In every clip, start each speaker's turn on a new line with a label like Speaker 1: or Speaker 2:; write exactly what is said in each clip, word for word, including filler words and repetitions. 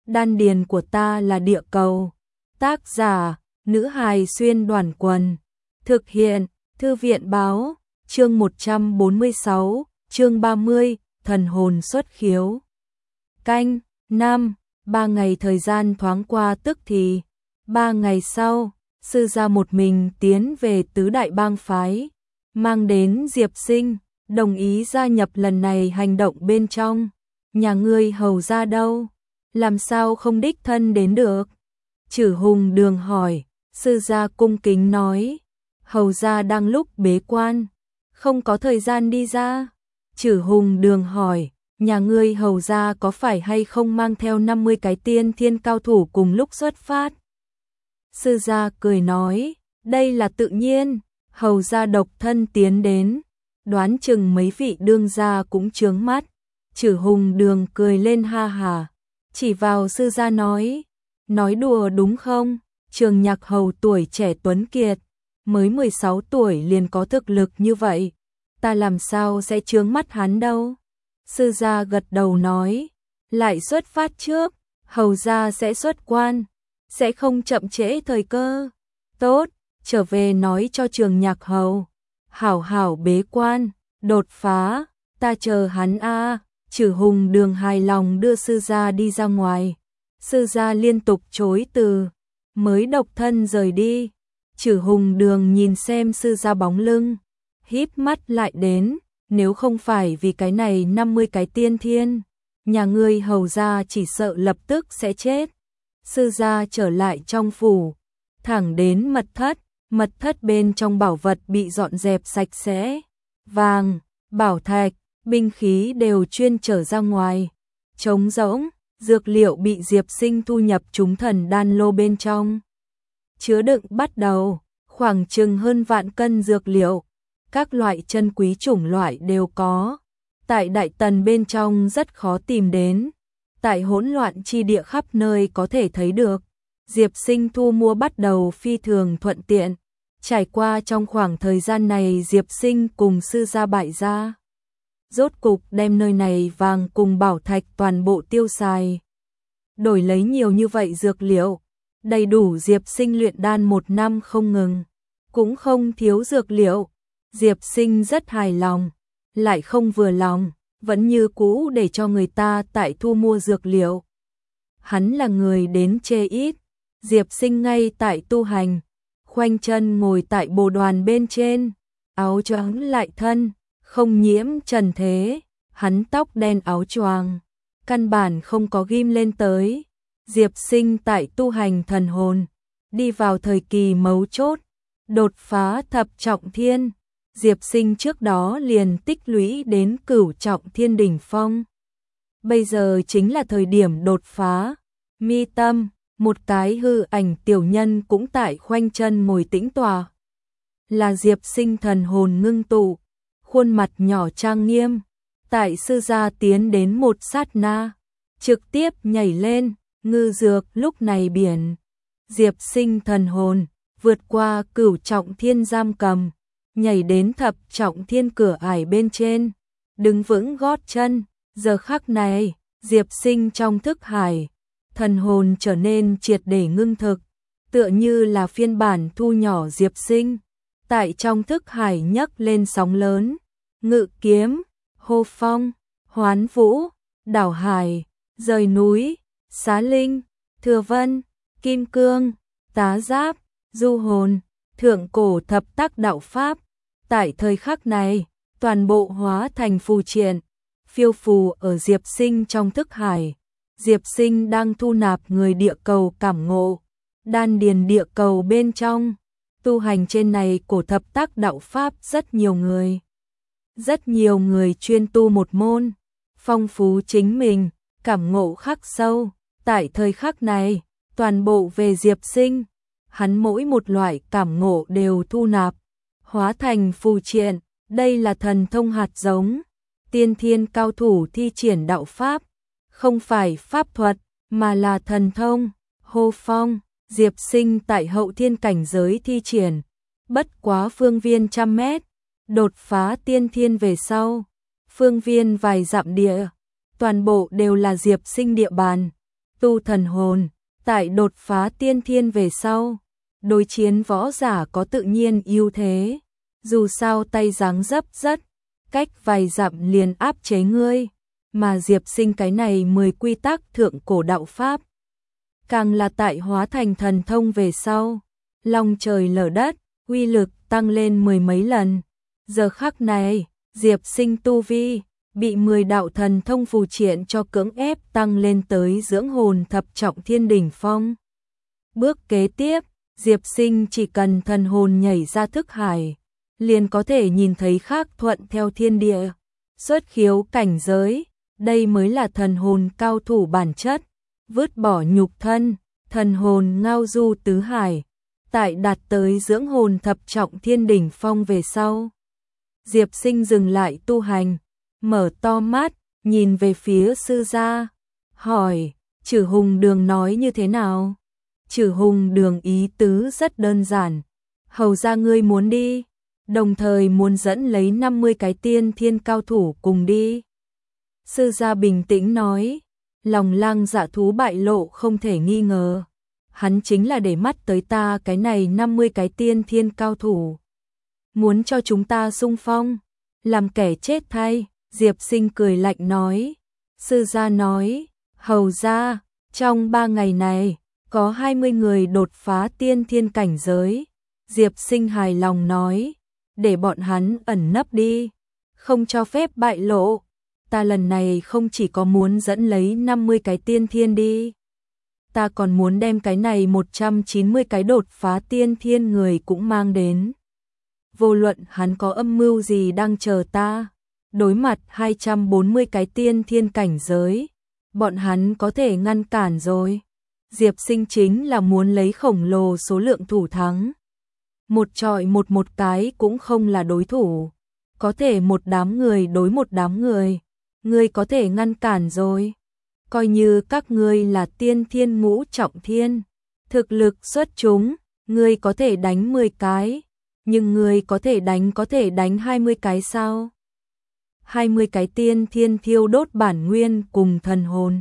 Speaker 1: đan điền của ta là địa cầu. Tác giả, nữ hài xuyên đoàn quần. Thực hiện, thư viện báo, chương một trăm bốn mươi sáu, chương ba mươi, thần hồn xuất khiếu. Canh, năm, ba ngày thời gian thoáng qua tức thì. Ba ngày sau, sư gia một mình tiến về tứ đại bang phái, mang đến Diệp Sinh, đồng ý gia nhập lần này hành động bên trong. Nhà ngươi hầu gia đâu? Làm sao không đích thân đến được? Chử Hùng Đường hỏi. Sư gia cung kính nói, hầu gia đang lúc bế quan, không có thời gian đi ra. Chử Hùng Đường hỏi, nhà ngươi hầu gia có phải hay không mang theo năm mươi cái tiên thiên cao thủ cùng lúc xuất phát? Sư gia cười nói, đây là tự nhiên, hầu gia độc thân tiến đến, đoán chừng mấy vị đương gia cũng chướng mắt. Chử Hùng Đường cười lên ha hà, chỉ vào sư gia nói, nói đùa đúng không? Trường Nhạc hầu tuổi trẻ tuấn kiệt, mới mười sáu tuổi liền có thực lực như vậy, ta làm sao sẽ chướng mắt hắn đâu. Sư gia gật đầu nói, lại xuất phát trước, hầu gia sẽ xuất quan, sẽ không chậm trễ thời cơ. Tốt, trở về nói cho Trường Nhạc hầu, hảo hảo bế quan, đột phá, ta chờ hắn a. À. Chử Hùng Đường hài lòng đưa sư gia đi ra ngoài. Sư gia liên tục chối từ, mới độc thân rời đi. Chử Hùng Đường nhìn xem sư gia bóng lưng, híp mắt lại đến, nếu không phải vì cái này năm mươi cái tiên thiên, nhà ngươi hầu gia chỉ sợ lập tức sẽ chết. Sư gia trở lại trong phủ, thẳng đến mật thất, mật thất bên trong bảo vật bị dọn dẹp sạch sẽ, vàng, bảo thạch, binh khí đều chuyên trở ra ngoài, trống rỗng, dược liệu bị Diệp Sinh thu nhập chúng thần đan lô bên trong. Chứa đựng bắt đầu, khoảng chừng hơn vạn cân dược liệu, các loại chân quý chủng loại đều có. Tại Đại Tần bên trong rất khó tìm đến, tại hỗn loạn chi địa khắp nơi có thể thấy được. Diệp Sinh thu mua bắt đầu phi thường thuận tiện. Trải qua trong khoảng thời gian này Diệp Sinh cùng sư gia bại gia, rốt cục đem nơi này vàng cùng bảo thạch toàn bộ tiêu xài. Đổi lấy nhiều như vậy dược liệu, đầy đủ Diệp Sinh luyện đan một năm không ngừng, cũng không thiếu dược liệu. Diệp Sinh rất hài lòng, lại không vừa lòng, vẫn như cũ để cho người ta tại thu mua dược liệu. Hắn là người đến chê ít, Diệp Sinh ngay tại tu hành, khoanh chân ngồi tại bồ đoàn bên trên, áo choàng lại thân, không nhiễm trần thế, hắn tóc đen áo choàng, căn bản không có ghim lên tới. Diệp Sinh tại tu hành thần hồn, đi vào thời kỳ mấu chốt, đột phá thập trọng thiên. Diệp Sinh trước đó liền tích lũy đến cửu trọng thiên đỉnh phong. Bây giờ chính là thời điểm đột phá. Mi tâm, một cái hư ảnh tiểu nhân cũng tại khoanh chân ngồi tĩnh tọa. Là Diệp Sinh thần hồn ngưng tụ, khuôn mặt nhỏ trang nghiêm, tại sư gia tiến đến một sát na, trực tiếp nhảy lên, ngư dược lúc này biển. Diệp Sinh thần hồn, vượt qua cửu trọng thiên giam cầm, nhảy đến thập trọng thiên cửa ải bên trên, đứng vững gót chân. Giờ khắc này, Diệp Sinh trong thức hải, thần hồn trở nên triệt để ngưng thực, tựa như là phiên bản thu nhỏ Diệp Sinh, tại trong thức hải nhấc lên sóng lớn, ngự kiếm, hô phong, hoán vũ, đảo hải, rời núi, xá linh, thừa vân, kim cương, tá giáp, du hồn, thượng cổ thập tác đạo pháp. Tại thời khắc này, toàn bộ hóa thành phù triện, phiêu phù ở Diệp Sinh trong thức hải. Diệp Sinh đang thu nạp người địa cầu cảm ngộ, đan điền địa cầu bên trong. Tu hành trên này cổ thập tác đạo pháp rất nhiều người. Rất nhiều người chuyên tu một môn, phong phú chính mình, cảm ngộ khắc sâu. Tại thời khắc này, toàn bộ về Diệp Sinh, hắn mỗi một loại cảm ngộ đều thu nạp, hóa thành phù triện. Đây là thần thông hạt giống, tiên thiên cao thủ thi triển đạo pháp, không phải pháp thuật, mà là thần thông. Hô phong, Diệp Sinh tại hậu thiên cảnh giới thi triển, bất quá phương viên trăm mét, đột phá tiên thiên về sau, phương viên vài dặm địa, toàn bộ đều là Diệp Sinh địa bàn. tu thần hồn, tại đột phá tiên thiên về sau, đối chiến võ giả có tự nhiên ưu thế, dù sao tay dáng dấp rất, cách vài dặm liền áp chế ngươi, mà Diệp Sinh cái này mười quy tắc thượng cổ đạo pháp, càng là tại hóa thành thần thông về sau, long trời lở đất, uy lực tăng lên mười mấy lần. Giờ khắc này, Diệp Sinh tu vi bị mười đạo thần thông phù triện cho cưỡng ép tăng lên tới dưỡng hồn thập trọng thiên đỉnh phong. Bước kế tiếp, Diệp Sinh chỉ cần thần hồn nhảy ra thức hải, liền có thể nhìn thấy khác thuận theo thiên địa, xuất khiếu cảnh giới, đây mới là thần hồn cao thủ bản chất, vứt bỏ nhục thân, thần hồn ngao du tứ hải, tại đạt tới dưỡng hồn thập trọng thiên đỉnh phong về sau. Diệp Sinh dừng lại tu hành, mở to mắt, nhìn về phía sư gia, hỏi, Trử Hùng Đường nói như thế nào? Trử Hùng Đường ý tứ rất đơn giản, hầu ra ngươi muốn đi, đồng thời muốn dẫn lấy năm mươi cái tiên thiên cao thủ cùng đi. Sư gia bình tĩnh nói, lòng lang dạ thú bại lộ không thể nghi ngờ, hắn chính là để mắt tới ta cái này năm mươi cái tiên thiên cao thủ. Muốn cho chúng ta xung phong, làm kẻ chết thay. Diệp Sinh cười lạnh nói, sư gia nói, hầu ra, trong ba ngày này, có hai mươi người đột phá tiên thiên cảnh giới. Diệp Sinh hài lòng nói, để bọn hắn ẩn nấp đi, không cho phép bại lộ. Ta lần này không chỉ có muốn dẫn lấy năm mươi cái tiên thiên đi, ta còn muốn đem cái này một trăm chín mươi cái đột phá tiên thiên người cũng mang đến. Vô luận hắn có âm mưu gì đang chờ ta, đối mặt hai trăm bốn mươi cái tiên thiên cảnh giới, bọn hắn có thể ngăn cản rồi. Diệp Sinh chính là muốn lấy khổng lồ số lượng thủ thắng. Một trọi một một cái cũng không là đối thủ, có thể một đám người đối một đám người, ngươi có thể ngăn cản rồi. Coi như các ngươi là tiên thiên ngũ trọng thiên, thực lực xuất chúng, ngươi có thể đánh mười cái, nhưng ngươi có thể đánh có thể đánh hai mươi cái sao? hai mươi cái tiên thiên thiêu đốt bản nguyên cùng thần hồn,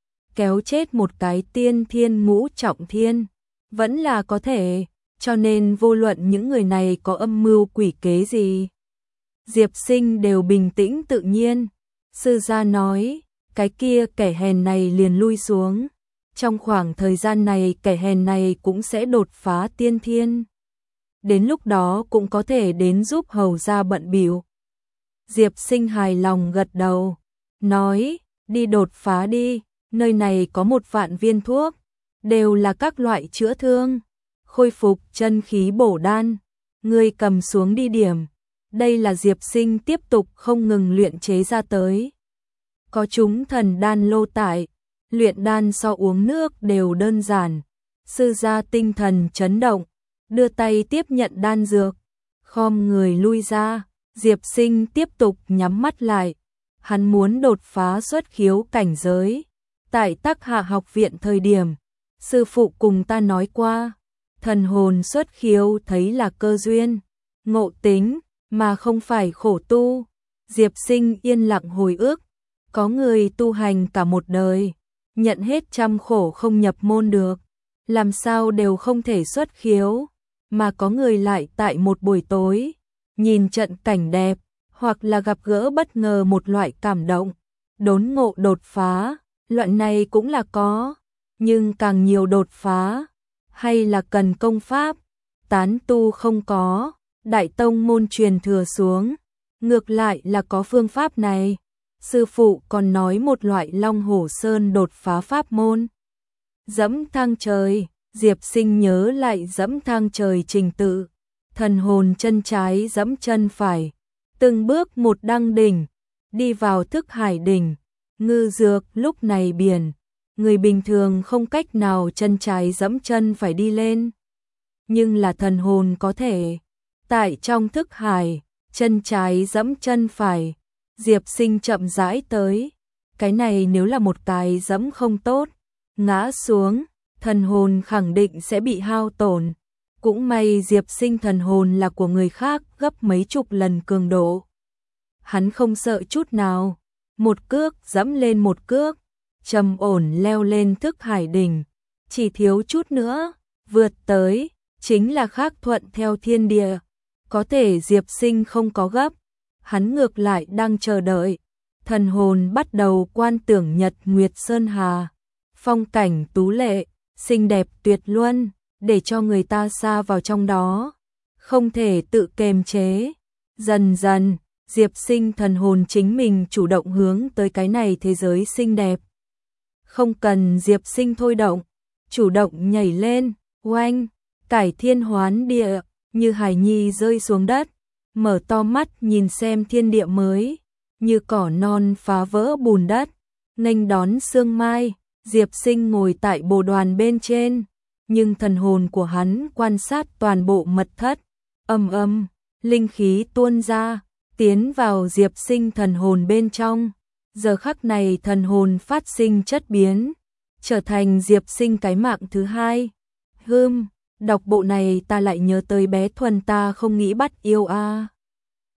Speaker 1: kéo chết một cái tiên thiên ngũ trọng thiên, vẫn là có thể, cho nên vô luận những người này có âm mưu quỷ kế gì, Diệp Sinh đều bình tĩnh tự nhiên. Sư gia nói, cái kia kẻ hèn này liền lui xuống, trong khoảng thời gian này kẻ hèn này cũng sẽ đột phá tiên thiên, đến lúc đó cũng có thể đến giúp hầu gia bận bịu. Diệp Sinh hài lòng gật đầu, nói, đi đột phá đi, nơi này có một vạn viên thuốc, đều là các loại chữa thương, khôi phục chân khí bổ đan, ngươi cầm xuống đi điểm. Đây là Diệp Sinh tiếp tục không ngừng luyện chế ra tới. Có chúng thần đan lô tại, luyện đan so uống nước đều đơn giản. Sư gia tinh thần chấn động, đưa tay tiếp nhận đan dược, khom người lui ra. Diệp Sinh tiếp tục nhắm mắt lại, hắn muốn đột phá xuất khiếu cảnh giới. Tại Tắc Hạ học viện thời điểm, sư phụ cùng ta nói qua, thần hồn xuất khiếu thấy là cơ duyên, ngộ tính, mà không phải khổ tu. Diệp Sinh yên lặng hồi ức, có người tu hành cả một đời, nhận hết trăm khổ không nhập môn được, làm sao đều không thể xuất khiếu, mà có người lại tại một buổi tối, nhìn trận cảnh đẹp, hoặc là gặp gỡ bất ngờ một loại cảm động, đốn ngộ đột phá, loại này cũng là có, nhưng càng nhiều đột phá, hay là cần công pháp, tán tu không có, đại tông môn truyền thừa xuống, ngược lại là có phương pháp này. Sư phụ còn nói một loại Long Hổ Sơn đột phá pháp môn. Dẫm thang trời, Diệp Sinh nhớ lại dẫm thang trời trình tự, thần hồn chân trái dẫm chân phải, từng bước một đăng đỉnh, đi vào thức hải đỉnh, ngư dược lúc này biển, người bình thường không cách nào chân trái dẫm chân phải đi lên, nhưng là thần hồn có thể. Tại trong thức hải, chân trái dẫm chân phải, Diệp Sinh chậm rãi tới, cái này nếu là một cái dẫm không tốt, ngã xuống, thần hồn khẳng định sẽ bị hao tổn. Cũng may Diệp Sinh thần hồn là của người khác gấp mấy chục lần cường độ. Hắn không sợ chút nào, một cước dẫm lên một cước, trầm ổn leo lên Thức Hải đỉnh, chỉ thiếu chút nữa, vượt tới, chính là khác thuận theo thiên địa. Có thể Diệp Sinh không có gấp, hắn ngược lại đang chờ đợi. Thần hồn bắt đầu quan tưởng Nhật Nguyệt Sơn Hà, phong cảnh tú lệ, xinh đẹp tuyệt luân, để cho người ta xa vào trong đó, không thể tự kiềm chế. Dần dần, Diệp Sinh thần hồn chính mình chủ động hướng tới cái này thế giới xinh đẹp. Không cần Diệp Sinh thôi động, chủ động nhảy lên, oanh, cải thiên hoán địa, như hài nhi rơi xuống đất, mở to mắt nhìn xem thiên địa mới, như cỏ non phá vỡ bùn đất, nghênh đón sương mai. Diệp Sinh ngồi tại bồ đoàn bên trên, nhưng thần hồn của hắn quan sát toàn bộ mật thất, âm âm, linh khí tuôn ra, tiến vào Diệp Sinh thần hồn bên trong. Giờ khắc này thần hồn phát sinh chất biến, trở thành Diệp Sinh cái mạng thứ hai. Hừm, đọc bộ này ta lại nhớ tới bé Thuần ta không nghĩ bắt yêu a. À.